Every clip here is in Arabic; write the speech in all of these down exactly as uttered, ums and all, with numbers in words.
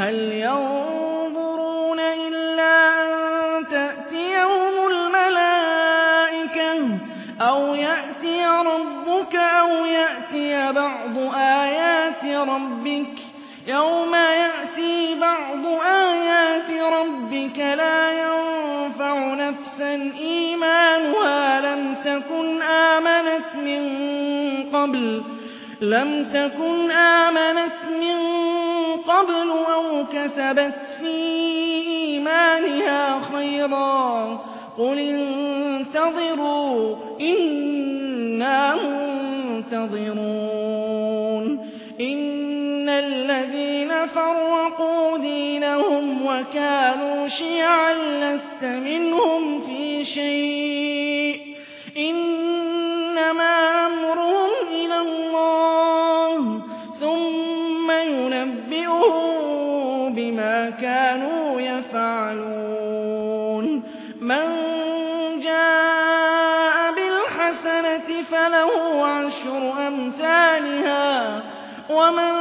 هل ينظرون إلا أن تأتيهم الملائكة أو يأتي ربك أو يأتي بعض آيات ربك يوم يأتي بعض آيات ربك لا ينفع نفسا إيمانها لم تكن آمنت من قبل لم تكن آمنت من قبل أو كسبت في إيمانها خيرا قل انتظروا إنا منتظرون إن الذين فرقوا دينهم وكانوا شيعا لست منهم في شيء إنما أمرهم إلى الله ثم ينبئهم بما كانوا يفعلون من جاء بالحسنة فله عشر أمثالها ومن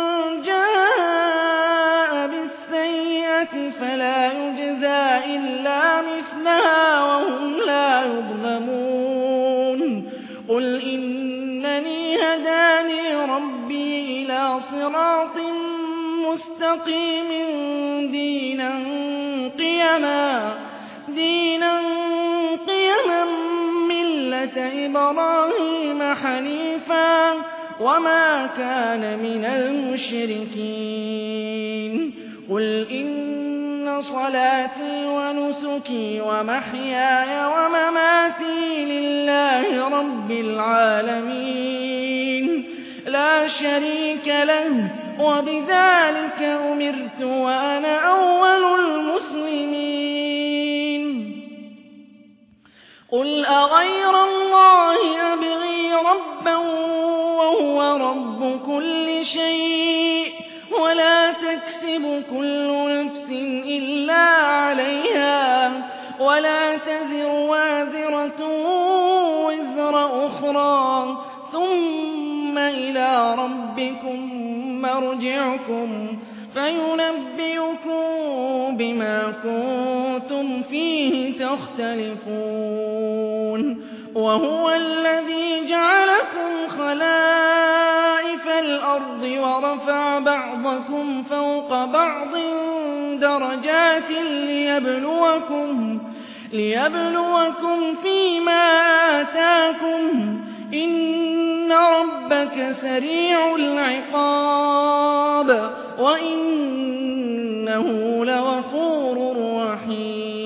جاء بالسيئة فلا يجزى إلا مثلها وهم لا يظلمون قل إنني هداني ربي إلى صراط مستقيم دينا قيما دينا قيما ملة إبراهيم حنيفا وما كان من المشركين قل إن صلاتي ونسكي ومحياي ومماتي لله رب العالمين لا شريك له وبذلك أمرت وأنا أول المسلمين قل أغير الله أبغي ربا وهو رب كل شيء ولا تكسب كل نفس إلا عليها ولا تزر وازرة وزر أخرى ثم إلى ربكم مرجعكم فينبئكم بما كنتم فيه تختلفون وهو الذي جعلكم خلائف الأرض ورفع بعضكم فوق بعض درجات ليبلوكم ليبلوكم فيما آتاكم إن ربك سريع العقاب وإنه لغفور رحيم